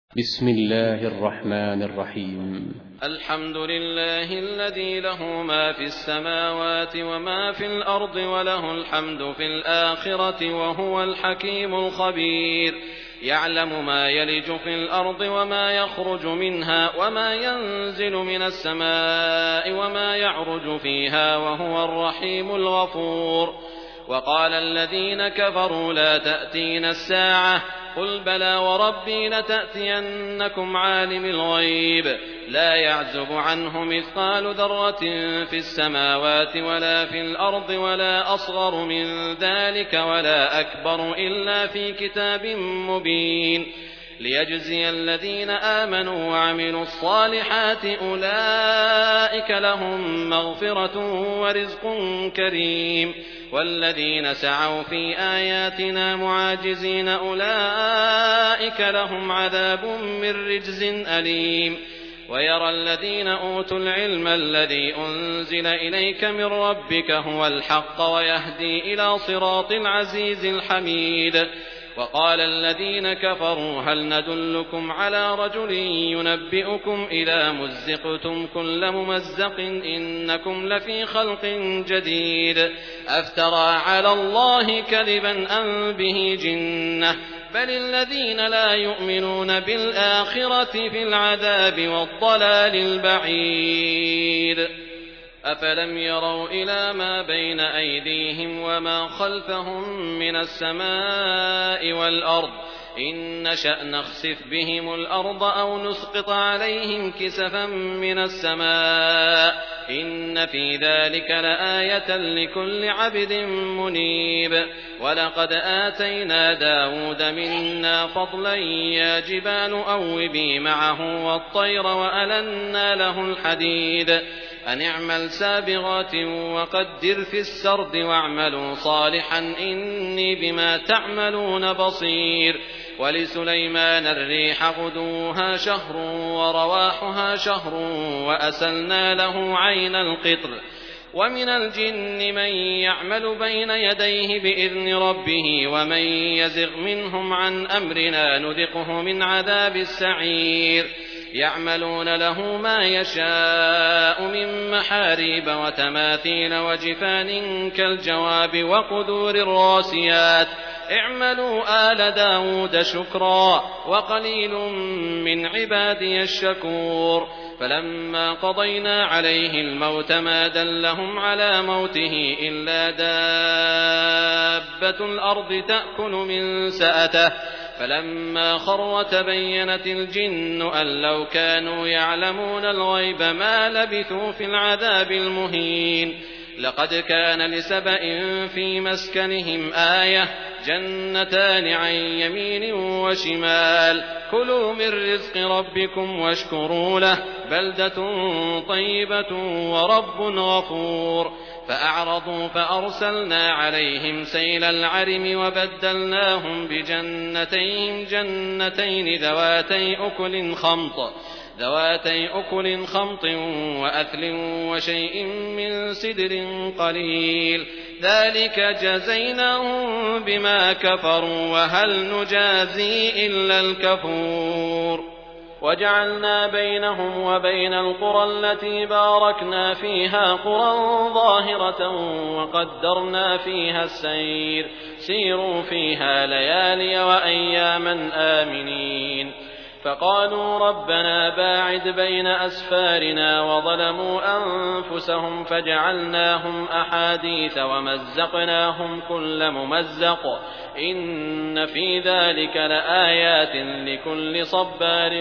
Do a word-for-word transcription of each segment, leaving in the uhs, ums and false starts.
بسم الله الرحمن الرحيم. الحمد لله الذي له ما في السماوات وما في الأرض وله الحمد في الآخرة وهو الحكيم الخبير. يعلم ما يلج في الأرض وما يخرج منها وما ينزل من السماء وما يعرج فيها وهو الرحيم الغفور. وقال الذين كفروا لا تأتينا الساعة قل بلى وربي لتأتينكم عالم الغيب لا يعزب عنه مثقال ذرة في السماوات ولا في الأرض ولا أصغر من ذلك ولا أكبر إلا في كتاب مبين ليجزي الذين آمنوا وعملوا الصالحات أولئك لهم مغفرة ورزق كريم والذين سعوا في آياتنا معاجزين أولئك لهم عذاب من رجز أليم. ويرى الذين أوتوا العلم الذي أنزل إليك من ربك هو الحق ويهدي إلى صراط العزيز الحميد. وقال الذين كفروا هل ندلكم على رجل ينبئكم إذا مزقتم كل ممزق إنكم لفي خلق جديد أفترى على الله كذبا أم به جنة بل الذين لا يؤمنون بالآخرة في العذاب والضلال البعيد. أفلم يروا إلى ما بين أيديهم وما خلفهم من السماء والأرض إن نشأ نخسف بهم الأرض أو نسقط عليهم كسفا من السماء إن في ذلك لآية لكل عبد منيب. ولقد آتينا داود منا فضلا يا جبال أوبي معه والطير وألنا له الحديد أن اعمل سابغات وقدر في السرد واعملوا صالحا إني بما تعملون بصير. ولسليمان الريح غدوها شهر ورواحها شهر وأسلنا له عين القطر. ومن الجن من يعمل بين يديه بإذن ربه ومن يزغ منهم عن أمرنا نذقه من عذاب السعير. يعملون له ما يشاء من محاريب وتماثيل وجفان كالجواب وقدور الراسيات اعملوا آل داود شكرا وقليل من عبادي الشكور. فلما قضينا عليه الموت ما دلهم على موته إلا دابة الأرض تأكل من سأته فلما خر تبينت الجن أن لو كانوا يعلمون الغيب ما لبثوا في العذاب المهين. لقد كان لسبأ في مسكنهم آية جنتان عن يمين وشمال كلوا من رزق ربكم واشكروا له بلدة طيبة ورب غفور. فأعرضوا فأرسلنا عليهم سيل العرم وبدلناهم بجنتين جنتين ذواتي أكل خمط ذواتي أكل خمط وأثل وشيء من سدر قليل ذلك جزيناهم بما كفروا وهل نجازي إلا الكفور. وجعلنا بينهم وبين القرى التي باركنا فيها قرى ظاهرة وقدرنا فيها السير سيروا فيها ليالي وأياما آمنين. فقالوا ربنا باعد بين أسفارنا وظلموا أنفسهم فجعلناهم أحاديث ومزقناهم كل ممزق إن في ذلك لآيات لكل صبار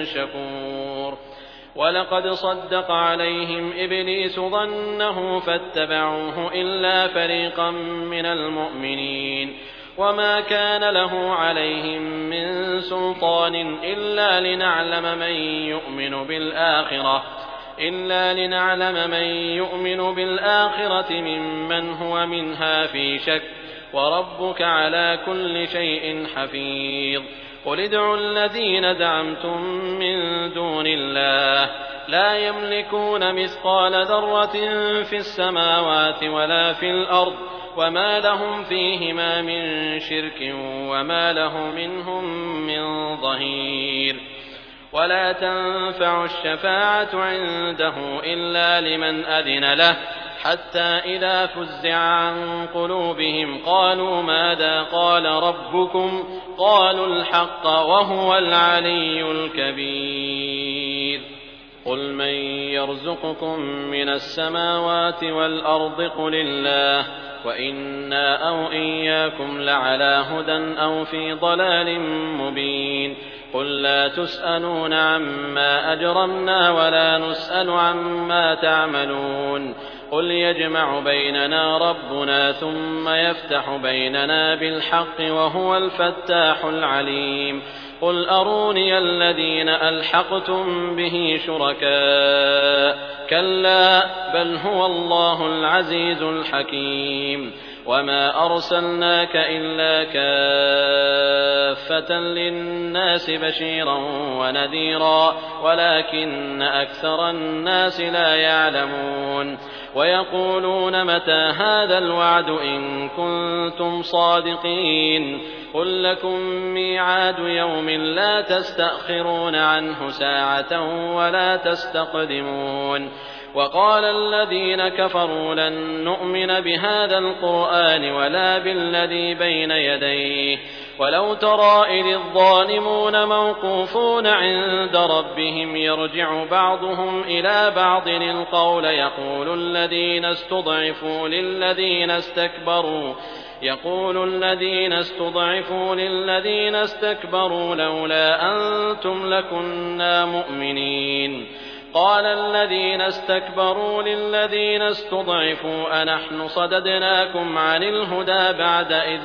شكور. ولقد صدق عليهم إبليس ظنه فاتبعوه إلا فريقا من المؤمنين وما كان له عليهم من سلطان إلا لنعلم من يؤمن بالآخرة إلا لنعلم من يؤمن بالآخرة ممن هو منها في شك وربك على كل شيء حفيظ. قل ادعوا الذين دعمتم من دون الله لا يملكون مثقال ذرة في السماوات ولا في الأرض وما لهم فيهما من شرك وما له منهم من ظهير. ولا تنفع الشفاعة عنده إلا لمن أذن له حتى إذا فزع عن قلوبهم قالوا ماذا قال ربكم قالوا الحق وهو العلي الكبير قل من يرزقكم من السماوات والأرض قل الله وإنا أو إياكم لعلى هدى أو في ضلال مبين قل لا تسألون عما أجرمنا ولا نسأل عما تعملون قل يجمع بيننا ربنا ثم يفتح بيننا بالحق وهو الفتاح العليم قل أروني الذين ألحقتم به شركاء كلا بل هو الله العزيز الحكيم وما أرسلناك إلا كافة للناس بشيرا ونذيرا ولكن أكثر الناس لا يعلمون ويقولون متى هذا الوعد إن كنتم صادقين قل لكم ميعاد يوم لا تستأخرون عنه ساعة ولا تستقدمون وقال الذين كفروا لن نؤمن بهذا القرآن ولا بالذي بين يديه ولو ترى إذ الظالمون موقوفون عند ربهم يرجع بعضهم إلى بعض القول يقول الذين استضعفوا للذين استكبروا يقول الذين استضعفوا للذين استكبروا لولا أنتم لكنا مؤمنين قال الذين استكبروا للذين استضعفوا أنحن صددناكم عن الهدى بعد إذ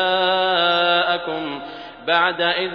جاءكم بعد إذ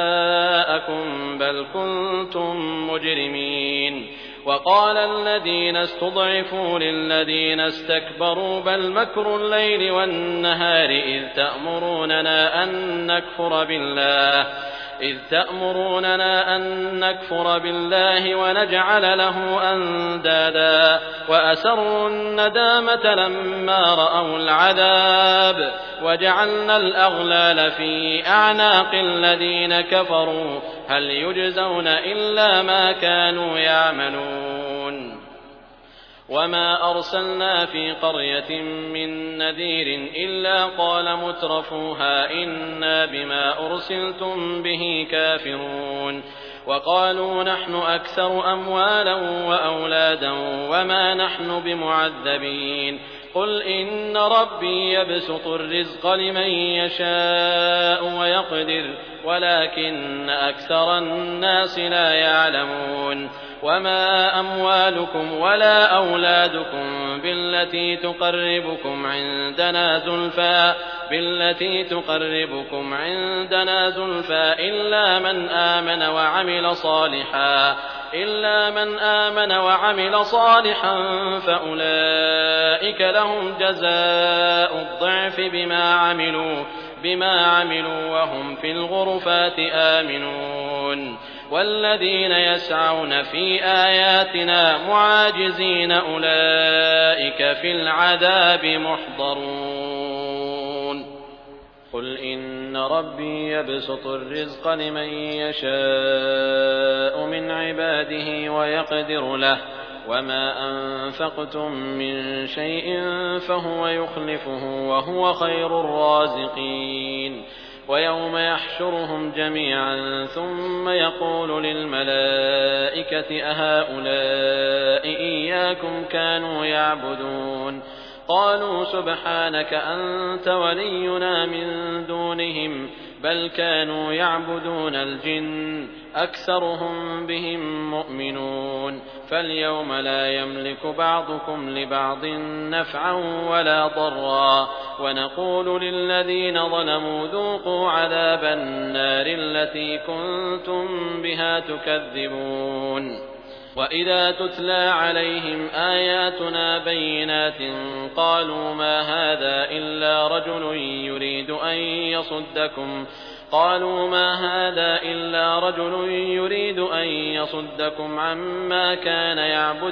جاءكم بل كنتم مجرمين وقال الذين استضعفوا للذين استكبروا بل مكر الليل والنهار إذ تأمروننا أن نكفر بالله إذ تأمروننا أن نكفر بالله ونجعل له أندادا وأسروا الندامة لما رأوا العذاب وجعلنا الأغلال في أعناق الذين كفروا هل يجزون إلا ما كانوا يعملون وما أرسلنا في قرية من نذير إلا قال مترفوها إنا بما أرسلتم به كافرون وقالوا نحن أكثر أموالا وأولادا وما نحن بمعذبين قل إن ربي يبسط الرزق لمن يشاء ويقدر ولكن أكثر الناس لا يعلمون وما أموالكم ولا أولادكم بالتي تقربكم عندنا زلفى بالتي تقربكم عندنا زلفى إلا من آمن وعمل صالحا إلا من آمن وعمل صالحا فأولئك لهم جزاء الضعف بما عملوا بما عملوا وهم في الغرفات آمنون والذين يسعون في آياتنا معاجزين أولئك في العذاب محضرون قل إن ربي يبسط الرزق لمن يشاء من عباده ويقدر له وما أنفقتم من شيء فهو يخلفه وهو خير الرازقين ويوم يحشرهم جميعا ثم يقول للملائكة أهؤلاء إياكم كانوا يعبدون قالوا سبحانك أنت ولينا من دونهم بل كانوا يعبدون الجن أكثرهم بهم مؤمنون فاليوم لا يملك بعضكم لبعض نفعا ولا ضرا ونقول للذين ظلموا ذوقوا عذاب النار التي كنتم بها تكذبون وإذا تتلى عليهم آياتنا بينات قالوا ما هذا إلا رجل يريد أن يصدكم قالوا ما هذا إلا رجل يريد أن يصدكم عما كان يعبد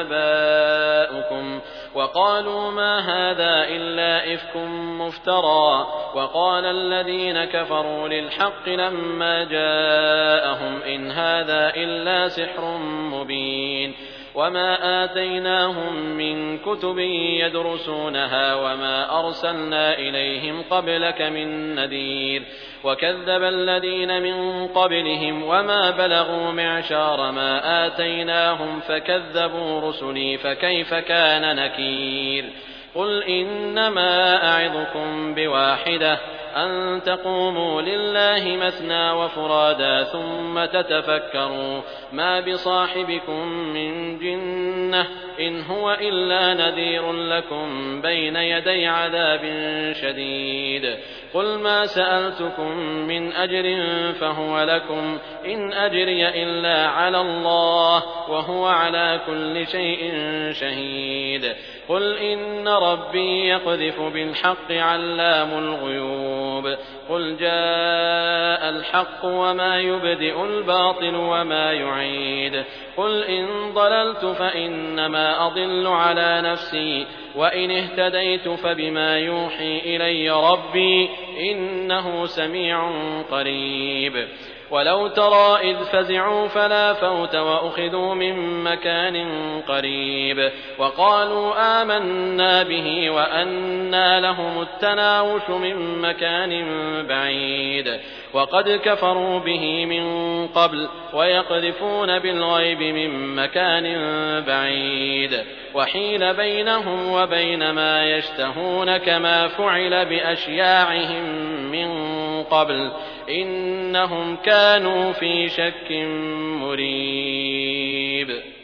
آباؤكم وقالوا ما هذا إلا إفك مفترى وقال الذين كفروا للحق لما جاءهم إن هذا إلا سحر مبين وما آتيناهم من كتب يدرسونها وما أرسلنا إليهم قبلك من نذير وكذب الذين من قبلهم وما بلغوا معشار ما آتيناهم فكذبوا رسلي فكيف كان نكير قل إنما أعظكم بواحدة أن تقوموا لله مثنى وفرادا ثم تتفكروا ما بصاحبكم من جنة إن هو إلا نذير لكم بين يدي عذاب شديد قل ما سألتكم من أجر فهو لكم إن أجري إلا على الله وهو على كل شيء شهيد قل إن ربي يقذف بالحق علام الغيوب قل جاء الحق وما يبدئ الباطل وما يعيد قل إن ضللت فإنما أضل على نفسي وإن اهتديت فبما يوحي إلي ربي إنه سميع قريب ولو ترى إذ فزعوا فلا فوت وأخذوا من مكان قريب وقالوا آمنا به وأنى لهم التناوش من مكان بعيد وقد كفروا به من قبل ويقذفون بالغيب من مكان بعيد وحيل بينهم وبين ما يشتهون كما فعل بأشياعهم من قبل إنهم كانوا في شك مريب